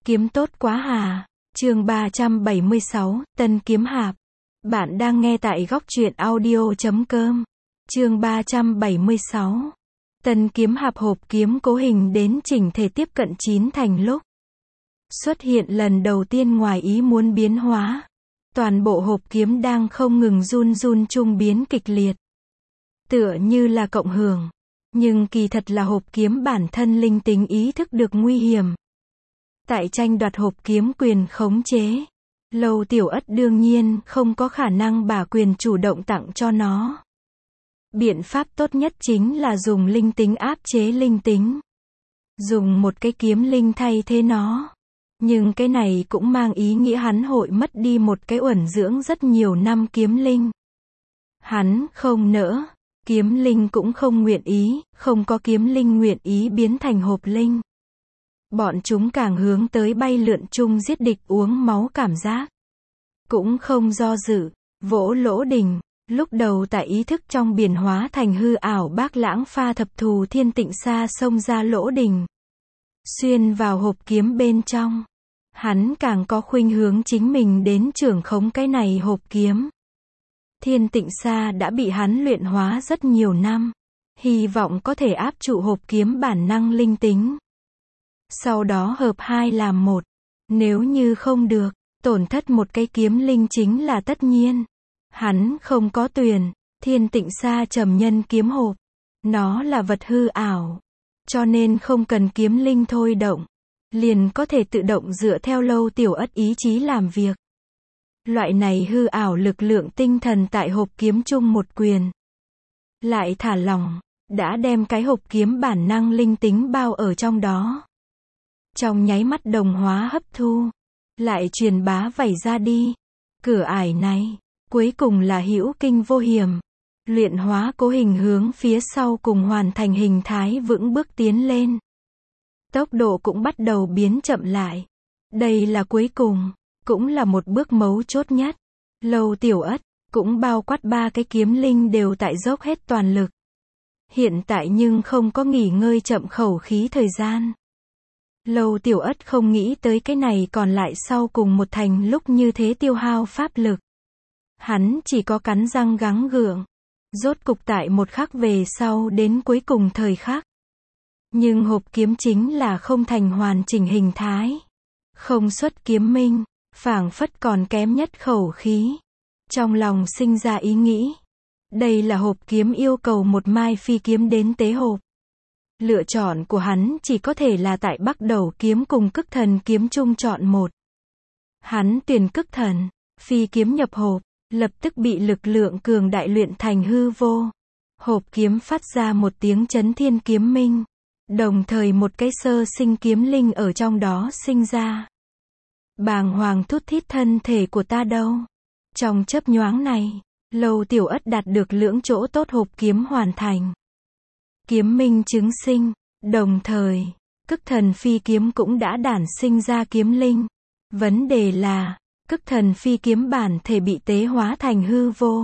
Kiếm tốt quá hà. Chương 376, Tân Kiếm Hạp. Bạn đang nghe tại góc truyện audio.com. Chương 376. Tân Kiếm Hạp. Hộp kiếm cố hình đến chỉnh thể tiếp cận chín thành lúc xuất hiện lần đầu tiên ngoài ý muốn biến hóa. Toàn bộ hộp kiếm đang không ngừng run run trung biến kịch liệt. Tựa như là cộng hưởng. Nhưng kỳ thật là hộp kiếm bản thân linh tính ý thức được nguy hiểm. Tại tranh đoạt hộp kiếm quyền khống chế, Lâu Tiểu Ất đương nhiên không có khả năng把quyền chủ động tặng cho nó. Biện pháp tốt nhất chính là dùng linh tính áp chế linh tính. Dùng một cái kiếm linh thay thế nó. Nhưng cái này cũng mang ý nghĩa hắn hội mất đi một cái uẩn dưỡng rất nhiều năm kiếm linh. Hắn không nỡ, kiếm linh cũng không nguyện ý, không có kiếm linh nguyện ý biến thành hộp linh. Bọn chúng càng hướng tới bay lượn chung giết địch uống máu cảm giác. Cũng không do dự, vỗ lỗ đình. Lúc đầu tại ý thức trong biển hóa thành hư ảo bác lãng pha thập thù thiên tịnh xa xông ra lỗ đình. Xuyên vào hộp kiếm bên trong. Hắn càng có khuynh hướng chính mình đến trưởng khống cái này hộp kiếm. Thiên tịnh xa đã bị hắn luyện hóa rất nhiều năm. Hy vọng có thể áp trụ hộp kiếm bản năng linh tính. Sau đó hợp hai làm một. Nếu như không được, tổn thất một cái kiếm linh chính là tất nhiên. Hắn không có tuyển, thiên tịnh xa trầm nhân kiếm hộp. Nó là vật hư ảo. Cho nên không cần kiếm linh thôi động. Liền có thể tự động dựa theo Lâu Tiểu Ất ý chí làm việc. Loại này hư ảo lực lượng tinh thần tại hộp kiếm chung một quyền. Lại thả lỏng, đã đem cái hộp kiếm bản năng linh tính bao ở trong đó. Trong nháy mắt đồng hóa hấp thu, lại truyền bá vẩy ra đi. Cửa ải này, cuối cùng là hữu kinh vô hiểm. Luyện hóa cố hình hướng phía sau cùng hoàn thành hình thái vững bước tiến lên. Tốc độ cũng bắt đầu biến chậm lại. Đây là cuối cùng, cũng là một bước mấu chốt nhất. Lâu Tiểu Ất, cũng bao quát ba cái kiếm linh đều tại dốc hết toàn lực. Hiện tại nhưng không có nghỉ ngơi chậm khẩu khí thời gian. Lâu Tiểu Ất không nghĩ tới cái này còn lại sau cùng một thành lúc như thế tiêu hao pháp lực. Hắn chỉ có cắn răng gắng gượng. Rốt cục tại một khắc về sau đến cuối cùng thời khắc. Nhưng hộp kiếm chính là không thành hoàn chỉnh hình thái. Không xuất kiếm minh, phảng phất còn kém nhất khẩu khí. Trong lòng sinh ra ý nghĩ. Đây là hộp kiếm yêu cầu một mai phi kiếm đến tế hộp. Lựa chọn của hắn chỉ có thể là tại Bắc Đầu kiếm cùng Cức Thần kiếm chung chọn một. Hắn tuyển Cức Thần, phi kiếm nhập hộp, lập tức bị lực lượng cường đại luyện thành hư vô. Hộp kiếm phát ra một tiếng chấn thiên kiếm minh. Đồng thời một cái sơ sinh kiếm linh ở trong đó sinh ra. Bàng hoàng thút thít thân thể của ta đâu. Trong chớp nhoáng này, Lâu Tiểu Ất đạt được lưỡng chỗ tốt hộp kiếm hoàn thành. Kiếm minh chứng sinh, đồng thời, Cức Thần phi kiếm cũng đã đản sinh ra kiếm linh. Vấn đề là, Cức Thần phi kiếm bản thể bị tế hóa thành hư vô.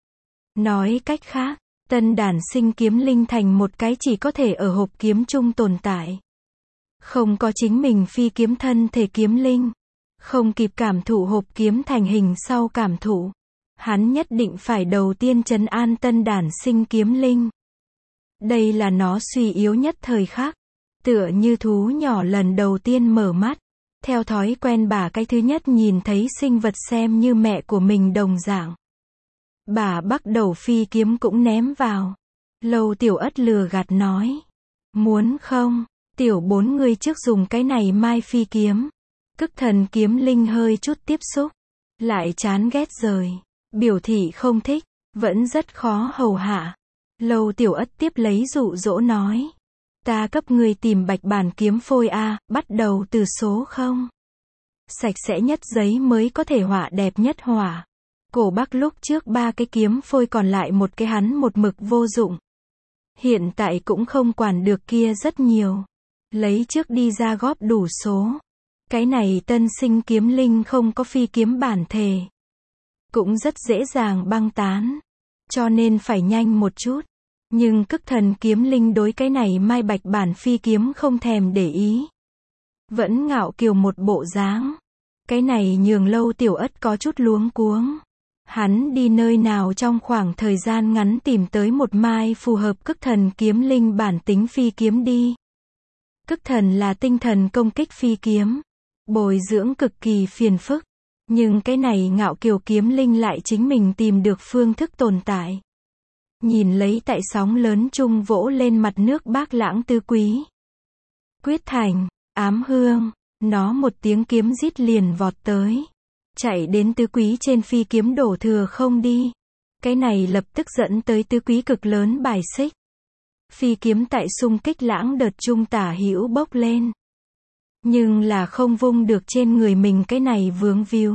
Nói cách khác, tân đản sinh kiếm linh thành một cái chỉ có thể ở hộp kiếm chung tồn tại. Không có chính mình phi kiếm thân thể kiếm linh. Không kịp cảm thụ hộp kiếm thành hình sau cảm thụ. Hắn nhất định phải đầu tiên trấn an tân đản sinh kiếm linh. Đây là nó suy yếu nhất thời khắc. Tựa như thú nhỏ lần đầu tiên mở mắt. Theo thói quen bà cái thứ nhất nhìn thấy sinh vật xem như mẹ của mình đồng dạng. Bà Bắc Đầu phi kiếm cũng ném vào. Lâu Tiểu Ất lừa gạt nói. Muốn không, tiểu bốn người trước dùng cái này mai phi kiếm. Cức Thần kiếm linh hơi chút tiếp xúc. Lại chán ghét rời. Biểu thị không thích, vẫn rất khó hầu hạ. Lâu Tiểu Ất tiếp lấy dụ dỗ nói. Ta cấp người tìm bạch bản kiếm phôi A, bắt đầu từ số 0. Sạch sẽ nhất giấy mới có thể họa đẹp nhất họa. Cổ Bắc lúc trước ba cái kiếm phôi còn lại một cái hắn một mực vô dụng. Hiện tại cũng không quản được kia rất nhiều. Lấy trước đi ra góp đủ số. Cái này tân sinh kiếm linh không có phi kiếm bản thể. Cũng rất dễ dàng băng tán. Cho nên phải nhanh một chút. Nhưng Cức Thần kiếm linh đối cái này mai bạch bản phi kiếm không thèm để ý. vẫn ngạo kiều một bộ dáng. Cái này nhường Lâu Tiểu Ất có chút luống cuống. Hắn đi nơi nào trong khoảng thời gian ngắn tìm tới một mai phù hợp Cức Thần kiếm linh bản tính phi kiếm đi. Cức Thần là tinh thần công kích phi kiếm, bồi dưỡng cực kỳ phiền phức, nhưng cái này ngạo kiều kiếm linh lại chính mình tìm được phương thức tồn tại. Nhìn lấy tại sóng lớn chung vỗ lên mặt nước bác lãng tứ quý. Quyết Thành, Ám Hương, nó một tiếng kiếm rít liền vọt tới. Chạy đến tứ quý trên phi kiếm đổ thừa không đi. Cái này lập tức dẫn tới tứ quý cực lớn bài xích. Phi kiếm tại xung kích lãng đợt trung tả hữu bốc lên. Nhưng là không vung được trên người mình cái này vướng víu.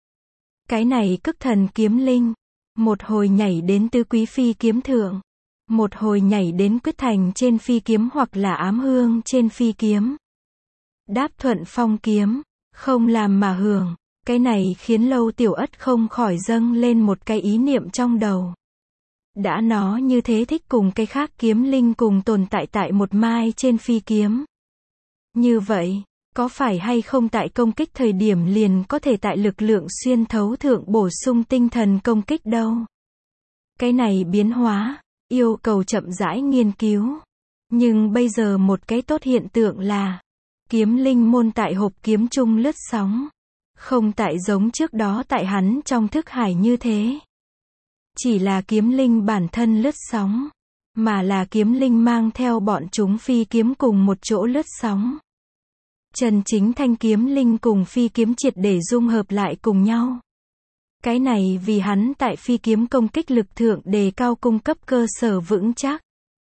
Cái này Cức Thần kiếm linh. Một hồi nhảy đến tứ quý phi kiếm thượng. Một hồi nhảy đến Quyết Thành trên phi kiếm hoặc là Ám Hương trên phi kiếm. Đáp thuận phong kiếm, không làm mà hưởng. Cái này khiến Lâu Tiểu Ất không khỏi dâng lên một cái ý niệm trong đầu. Đã nó như thế thích cùng cái khác kiếm linh cùng tồn tại tại một mai trên phi kiếm. Như vậy, có phải hay không tại công kích thời điểm liền có thể tại lực lượng xuyên thấu thượng bổ sung tinh thần công kích đâu? Cái này biến hóa, yêu cầu chậm rãi nghiên cứu. Nhưng bây giờ một cái tốt hiện tượng là, kiếm linh môn tại hộp kiếm chung lướt sóng. Không tại giống trước đó tại hắn trong thức hải như thế. Chỉ là kiếm linh bản thân lướt sóng, mà là kiếm linh mang theo bọn chúng phi kiếm cùng một chỗ lướt sóng. Chân chính thanh kiếm linh cùng phi kiếm triệt để dung hợp lại cùng nhau. Cái này vì hắn tại phi kiếm công kích lực thượng đề cao cung cấp cơ sở vững chắc.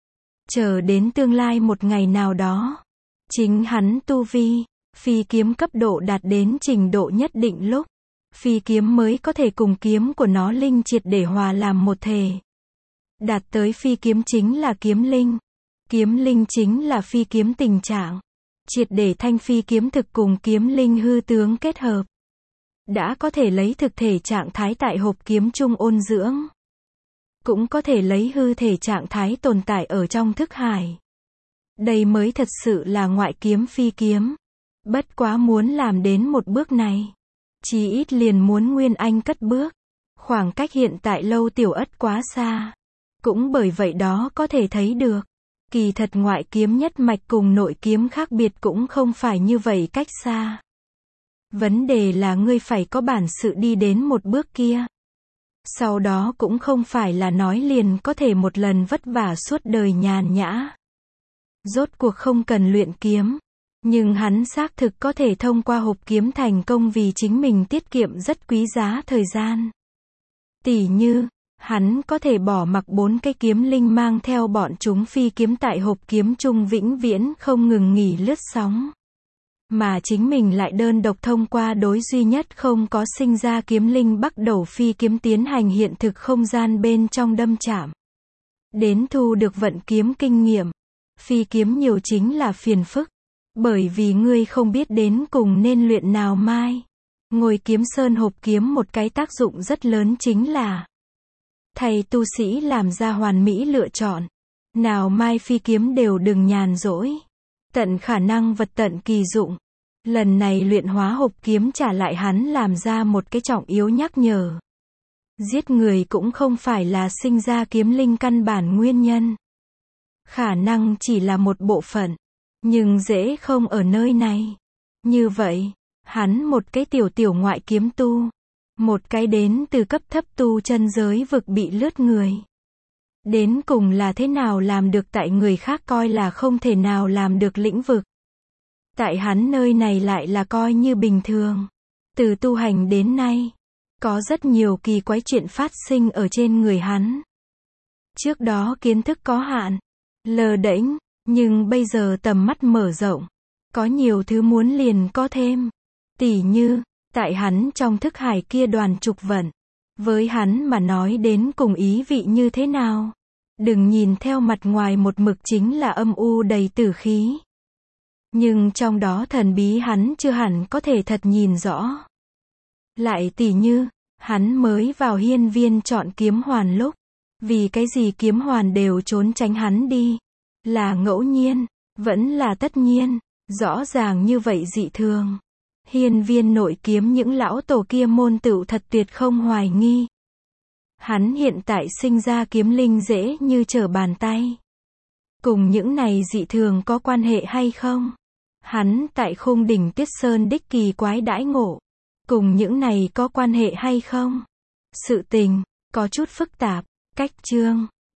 Chờ đến tương lai một ngày nào đó, chính hắn tu vi, phi kiếm cấp độ đạt đến trình độ nhất định lúc, phi kiếm mới có thể cùng kiếm của nó linh triệt để hòa làm một thể. Đạt tới phi kiếm chính là kiếm linh chính là phi kiếm tình trạng. Triệt để thanh phi kiếm thực cùng kiếm linh hư tướng kết hợp. Đã có thể lấy thực thể trạng thái tại hộp kiếm chung ôn dưỡng. Cũng có thể lấy hư thể trạng thái tồn tại ở trong thức hải. Đây mới thật sự là ngoại kiếm phi kiếm. Bất quá muốn làm đến một bước này, chí ít liền muốn Nguyên Anh cất bước. Khoảng cách hiện tại Lâu Tiểu Ất quá xa. Cũng bởi vậy đó có thể thấy được, kỳ thật ngoại kiếm nhất mạch cùng nội kiếm khác biệt cũng không phải như vậy cách xa. Vấn đề là ngươi phải có bản sự đi đến một bước kia. Sau đó cũng không phải là nói liền có thể một lần vất vả suốt đời nhàn nhã. Rốt cuộc không cần luyện kiếm. Nhưng hắn xác thực có thể thông qua hộp kiếm thành công vì chính mình tiết kiệm rất quý giá thời gian. Tỉ như, hắn có thể bỏ mặc 4 cái kiếm linh mang theo bọn chúng phi kiếm tại hộp kiếm chung vĩnh viễn không ngừng nghỉ lướt sóng. Mà chính mình lại đơn độc thông qua đối duy nhất không có sinh ra kiếm linh bắt đầu phi kiếm tiến hành hiện thực không gian bên trong đâm chạm. Đến thu được vận kiếm kinh nghiệm. Phi kiếm nhiều chính là phiền phức. Bởi vì ngươi không biết đến cùng nên luyện nào mai. Ngồi kiếm sơn hộp kiếm một cái tác dụng rất lớn chính là thầy tu sĩ làm ra hoàn mỹ lựa chọn. Nào mai phi kiếm đều đừng nhàn rỗi. Tận khả năng vật tận kỳ dụng. Lần này luyện hóa hộp kiếm trả lại hắn làm ra một cái trọng yếu nhắc nhở. Giết người cũng không phải là sinh ra kiếm linh căn bản nguyên nhân. Khả năng chỉ là một bộ phận. Nhưng dễ không ở nơi này. Như vậy, hắn một cái tiểu ngoại kiếm tu. Một cái đến từ cấp thấp tu chân giới vực bị lướt người. Đến cùng là thế nào làm được tại người khác coi là không thể nào làm được lĩnh vực. Tại hắn nơi này lại là coi như bình thường. Từ tu hành đến nay, có rất nhiều kỳ quái chuyện phát sinh ở trên người hắn. Trước đó kiến thức có hạn, lờ đễnh, nhưng bây giờ tầm mắt mở rộng. Có nhiều thứ muốn liền có thêm. Tỉ như, tại hắn trong thức hải kia đoàn trục vận. Với hắn mà nói đến cùng ý vị như thế nào. Đừng nhìn theo mặt ngoài một mực chính là âm u đầy tử khí. Nhưng trong đó thần bí hắn chưa hẳn có thể thật nhìn rõ. Lại tỉ như, hắn mới vào hiên viên chọn kiếm hoàn lúc. Vì cái gì kiếm hoàn đều trốn tránh hắn đi. Là ngẫu nhiên, vẫn là tất nhiên. Rõ ràng như vậy dị thường. Hiên viên nội kiếm những lão tổ kia môn tựu thật tuyệt không hoài nghi. Hắn hiện tại sinh ra kiếm linh dễ như trở bàn tay. Cùng những này dị thường có quan hệ hay không? Hắn tại khung đỉnh Tuyết Sơn đích kỳ quái đãi ngộ. Cùng những này có quan hệ hay không? Sự tình, có chút phức tạp. Cách chương